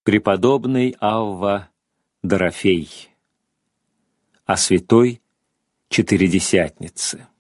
Преподобный Авва Дорофей о святой Четыредесятнице.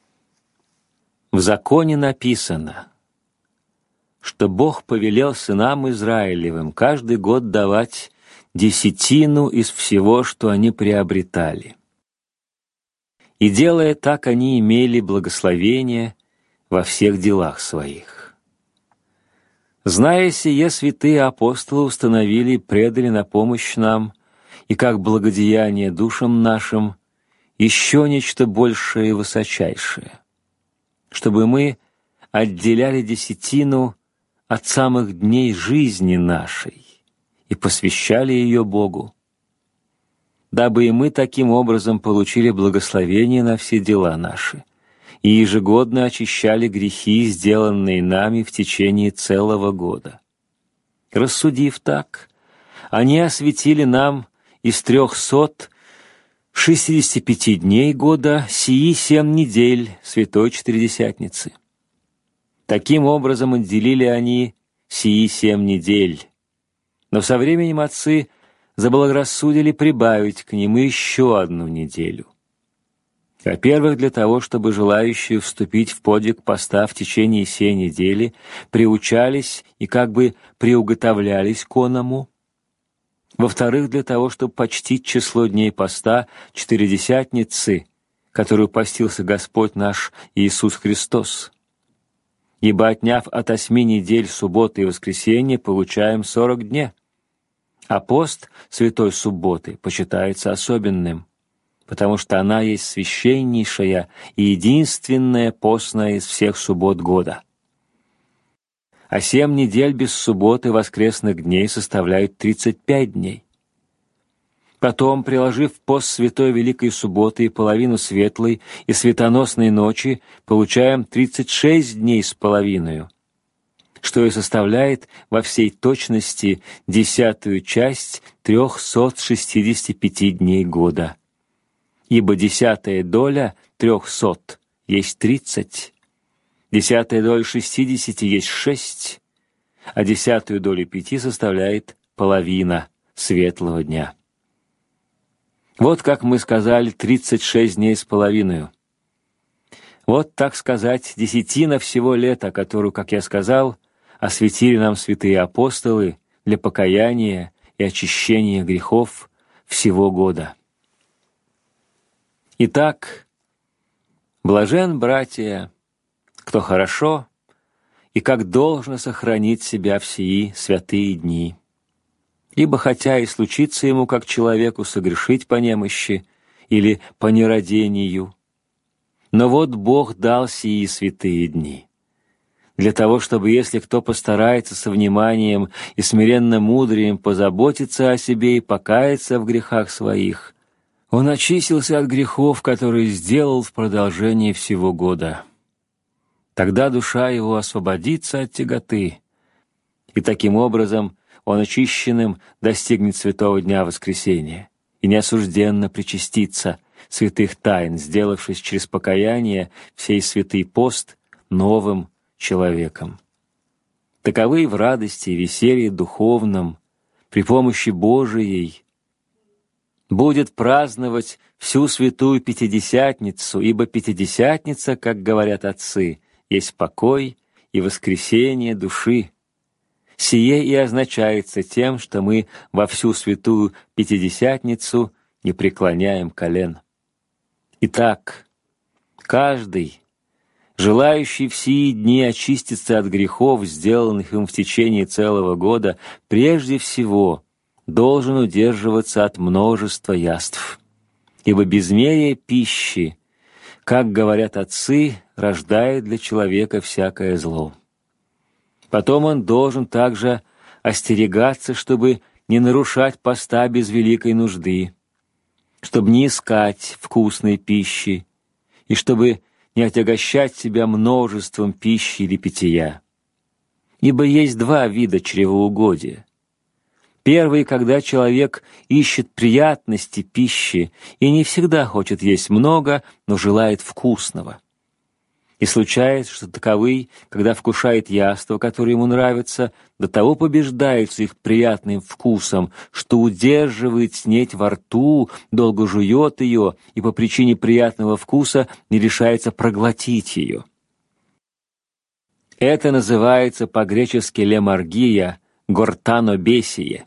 В законе написано, что Бог повелел сынам Израилевым каждый год давать десятину из всего, что они приобретали. И делая так, они имели благословение во всех делах своих. Зная сие, святые апостолы установили и предали на помощь нам, и как благодеяние душам нашим, еще нечто большее и высочайшее, чтобы мы отделяли десятину от самых дней жизни нашей и посвящали ее Богу, дабы и мы таким образом получили благословение на все дела наши и ежегодно очищали грехи, сделанные нами в течение целого года. Рассудив так, они осветили нам из 365 дней года сии 7 недель Святой Четыредесятницы. Таким образом отделили они сии 7 недель, но со временем отцы заблагорассудили прибавить к ним еще 1 неделю. Во-первых, для того, чтобы желающие вступить в подвиг поста в течение сей недели приучались и как бы приуготовлялись к оному. Во-вторых, для того, чтобы почтить число дней поста Четыредесятницы, которую постился Господь наш Иисус Христос. Ибо, отняв от 8 недель субботы и воскресенья, получаем 40 дней. А пост Святой Субботы почитается особенным, потому что она есть священнейшая и единственная постная из всех суббот года. А 7 недель без субботы и воскресных дней составляют 35 дней. Потом, приложив пост Святой Великой Субботы и половину Светлой и Светоносной ночи, получаем 36 дней с половиною, что и составляет во всей точности 10-ю часть 365 дней года. Ибо 10-я доля 300 есть 30, 10-я доля 60 есть 6, а 10-ю долю 5 составляет половина светлого дня. Вот, как мы сказали, 36 дней с половиною. Вот, так сказать, десятина всего лета, которую, как я сказал, осветили нам святые апостолы для покаяния и очищения грехов всего года. Итак, блажен, братья, кто хорошо и как должно сохранить себя в сии святые дни. Ибо хотя и случится ему, как человеку, согрешить по немощи или по нерадению, но вот Бог дал сии святые дни, для того, чтобы, если кто постарается со вниманием и смиренно мудрием позаботиться о себе и покаяться в грехах своих, он очистился от грехов, которые сделал в продолжении всего года. Тогда душа его освободится от тяготы, и таким образом он очищенным достигнет святого дня воскресения и неосужденно причастится святых тайн, сделавшись через покаяние всей святый пост новым человеком. Таковы в радости и веселье духовном при помощи Божией будет праздновать всю святую Пятидесятницу, ибо Пятидесятница, как говорят отцы, есть покой и воскресение души. Сие и означается тем, что мы во всю святую Пятидесятницу не преклоняем колен. Итак, каждый, желающий в сии дни очиститься от грехов, сделанных им в течение целого года, прежде всего должен удерживаться от множества яств, ибо безмерие пищи, как говорят отцы, рождает для человека всякое зло. Потом он должен также остерегаться, чтобы не нарушать поста без великой нужды, чтобы не искать вкусной пищи и чтобы не отягощать себя множеством пищи или питья. Ибо есть 2 вида чревоугодия. Первый, когда человек ищет приятности пищи и не всегда хочет есть много, но желает вкусного. И случается, что таковый, когда вкушает яство, которое ему нравится, до того побеждается их приятным вкусом, что удерживает снеть во рту, долго жует ее и по причине приятного вкуса не решается проглотить ее. Это называется по-гречески лемаргия, гортанобесие.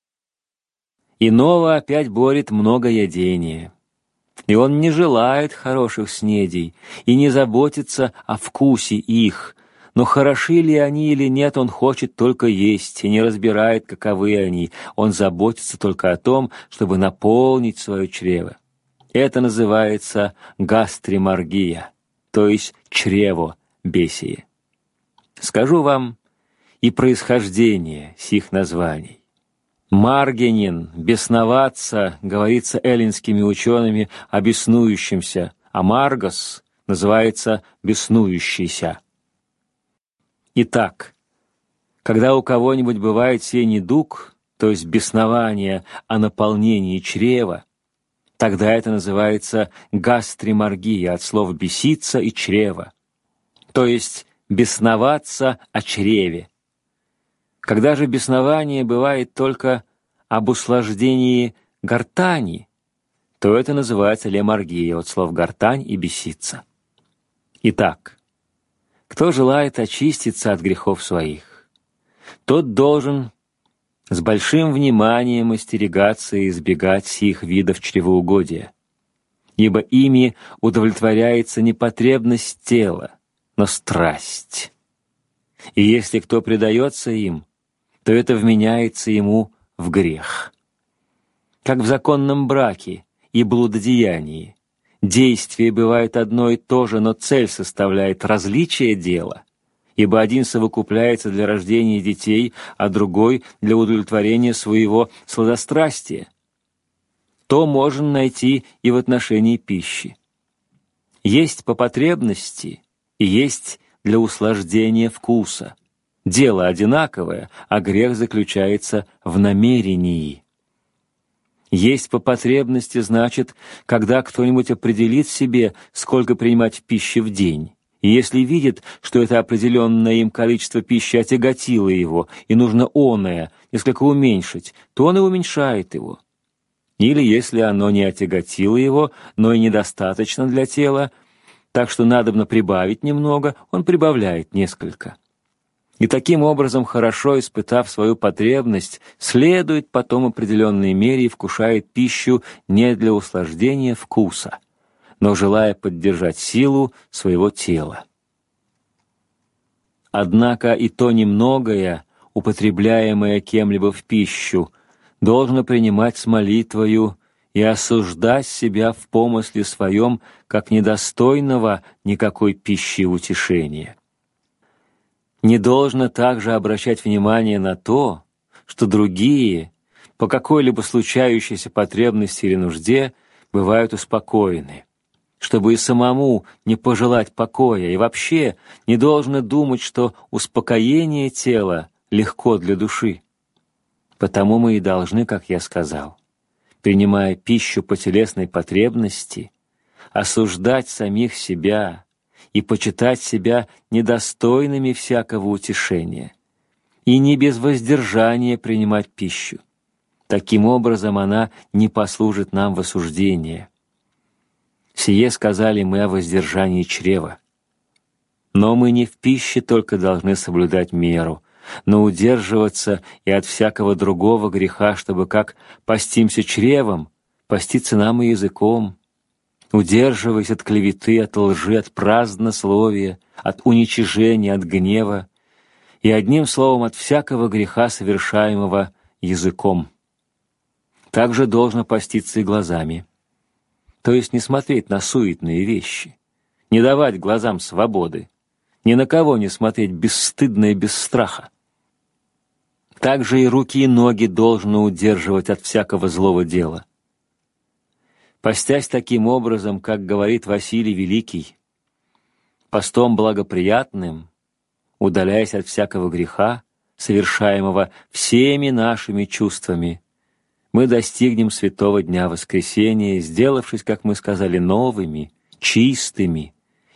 Иного опять борет многоядение. И он не желает хороших снедей и не заботится о вкусе их, но хороши ли они или нет, он хочет только есть и не разбирает, каковы они. Он заботится только о том, чтобы наполнить свое чрево. Это называется гастримаргия, то есть чревобесие. Скажу вам и происхождение сих названий. Маргенин, бесноваться, говорится эллинскими учеными о беснующемся, а маргос называется беснующийся. Итак, когда у кого-нибудь бывает сей недуг, то есть беснование о наполнении чрева, тогда это называется гастримаргия, от слов «беситься» и «чрево», то есть бесноваться о чреве. Когда же беснование бывает только об услаждении гортани, то это называется лемаргия, от слов «гортань» и «беситься». Итак, кто желает очиститься от грехов своих, тот должен с большим вниманием остерегаться и избегать сих видов чревоугодия, ибо ими удовлетворяется не потребность тела, но страсть. И если кто предается им, то это вменяется ему в грех. Как в законном браке и блудодеянии. Действие бывает одно и то же, но цель составляет различие дела, ибо один совокупляется для рождения детей, а другой для удовлетворения своего сладострастия. То можно найти и в отношении пищи. Есть по потребности и есть для услаждения вкуса. Дело одинаковое, а грех заключается в намерении. Есть по потребности, значит, когда кто-нибудь определит себе, сколько принимать пищи в день. И если видит, что это определенное им количество пищи отяготило его, и нужно оное несколько уменьшить, то он и уменьшает его. Или если оно не отяготило его, но и недостаточно для тела, так что надобно прибавить немного, он прибавляет несколько. И таким образом, хорошо испытав свою потребность, следует потом определенной мере и вкушает пищу не для услаждения вкуса, но желая поддержать силу своего тела. Однако и то немногое, употребляемое кем-либо в пищу, должно принимать с молитвою и осуждать себя в помысле своем как недостойного никакой пищи и утешения. Не должно также обращать внимание на то, что другие, по какой-либо случающейся потребности или нужде, бывают успокоены, чтобы и самому не пожелать покоя, и вообще не должно думать, что успокоение тела легко для души. Потому мы и должны, как я сказал, принимая пищу по телесной потребности, осуждать самих себя и почитать себя недостойными всякого утешения, и не без воздержания принимать пищу. Таким образом, она не послужит нам в осуждение. Сие сказали мы о воздержании чрева. Но мы не в пище только должны соблюдать меру, но удерживаться и от всякого другого греха, чтобы как постимся чревом, поститься нам и языком, удерживаясь от клеветы, от лжи, от празднословия, от уничижения, от гнева и, одним словом, от всякого греха, совершаемого языком. Также должно поститься и глазами, то есть не смотреть на суетные вещи, не давать глазам свободы, ни на кого не смотреть бесстыдно и без страха. Также и руки и ноги должно удерживать от всякого злого дела. Постясь таким образом, как говорит Василий Великий, постом благоприятным, удаляясь от всякого греха, совершаемого всеми нашими чувствами, мы достигнем святого дня воскресения, сделавшись, как мы сказали, новыми, чистыми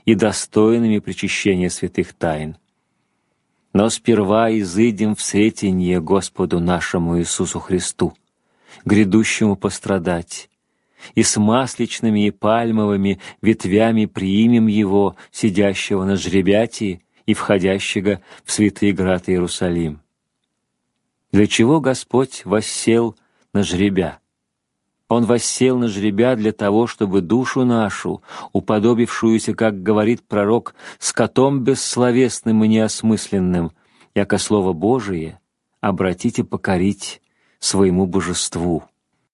и достойными причащения святых тайн. Но сперва изыдем в сретенье Господу нашему Иисусу Христу, грядущему пострадать, и с масличными и пальмовыми ветвями приимем Его, сидящего на жребятии и входящего в святый град Иерусалим. Для чего Господь воссел на жребя? Он воссел на жребя для того, чтобы душу нашу, уподобившуюся, как говорит пророк, скотом бессловесным и неосмысленным, яко Слово Божие, обратить и покорить своему божеству.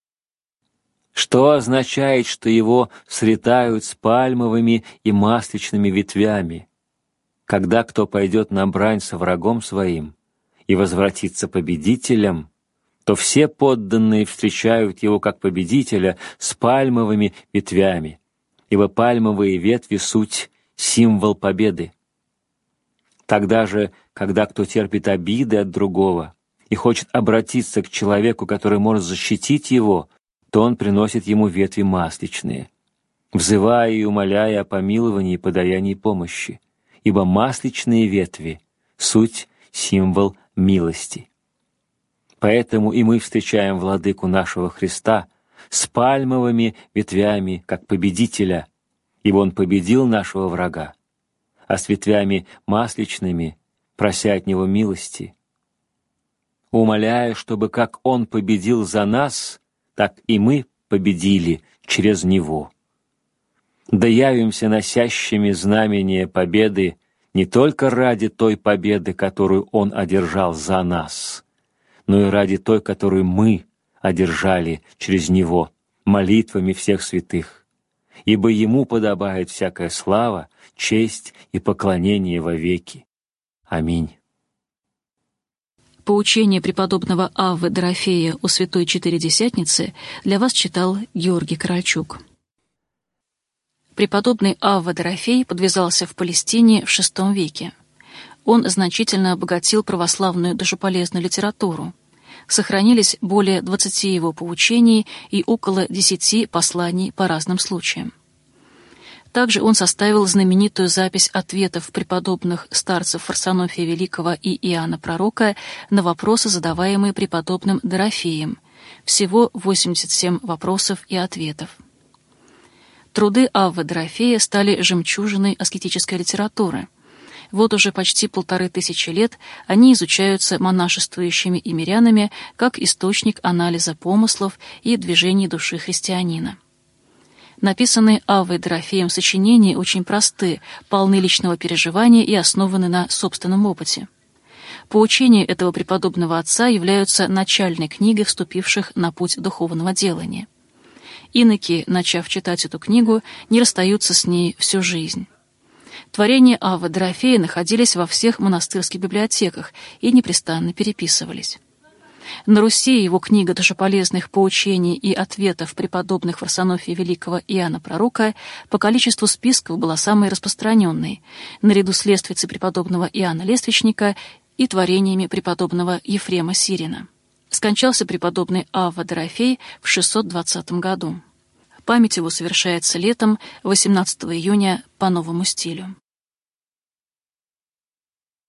Что означает, что его сретают с пальмовыми и масличными ветвями? Когда кто пойдет на брань со врагом своим и возвратится победителем, то все подданные встречают его как победителя с пальмовыми ветвями, ибо пальмовые ветви — суть символ победы. Тогда же, когда кто терпит обиды от другого и хочет обратиться к человеку, который может защитить его, то он приносит ему ветви масличные, взывая и умоляя о помиловании и подаянии помощи, ибо масличные ветви — суть символ милости. Поэтому и мы встречаем Владыку нашего Христа с пальмовыми ветвями, как победителя, ибо Он победил нашего врага, а с ветвями масличными, прося от Него милости, умоляя, чтобы как Он победил за нас, так и мы победили через Него. Да явимся носящими знамение победы не только ради той победы, которую Он одержал за нас, но и ради той, которую мы одержали через Него молитвами всех святых. Ибо Ему подобает всякая слава, честь и поклонение вовеки. Аминь. Поучение преподобного Аввы Дорофея о Святой Четыредесятнице для вас читал Георгий Корольчук. Преподобный Авва Дорофей подвязался в Палестине в VI веке. Он значительно обогатил православную душеполезную литературу. Сохранились более 20 его поучений и около 10 посланий по разным случаям. Также он составил знаменитую запись ответов преподобных старцев Фарсонофия Великого и Иоанна Пророка на вопросы, задаваемые преподобным Дорофеем. Всего 87 вопросов и ответов. Труды Аввы Дорофея стали жемчужиной аскетической литературы. Вот уже почти 1500 лет они изучаются монашествующими и мирянами как источник анализа помыслов и движений души христианина. Написанные Аввой Дорофеем сочинения очень просты, полны личного переживания и основаны на собственном опыте. Поучения этого преподобного отца являются начальной книгой вступивших на путь духовного делания. Иноки, начав читать эту книгу, не расстаются с ней всю жизнь. Творения Аввы Дорофея находились во всех монастырских библиотеках и непрестанно переписывались. На Руси его книга душеполезных поучений и ответов преподобных Фарсонофия Великого и Иоанна Пророка по количеству списков была самой распространенной, наряду с лествицей преподобного Иоанна Лествичника и творениями преподобного Ефрема Сирина. Скончался преподобный Авва Дорофей в 620 году. Память его совершается летом 18 июня по новому стилю.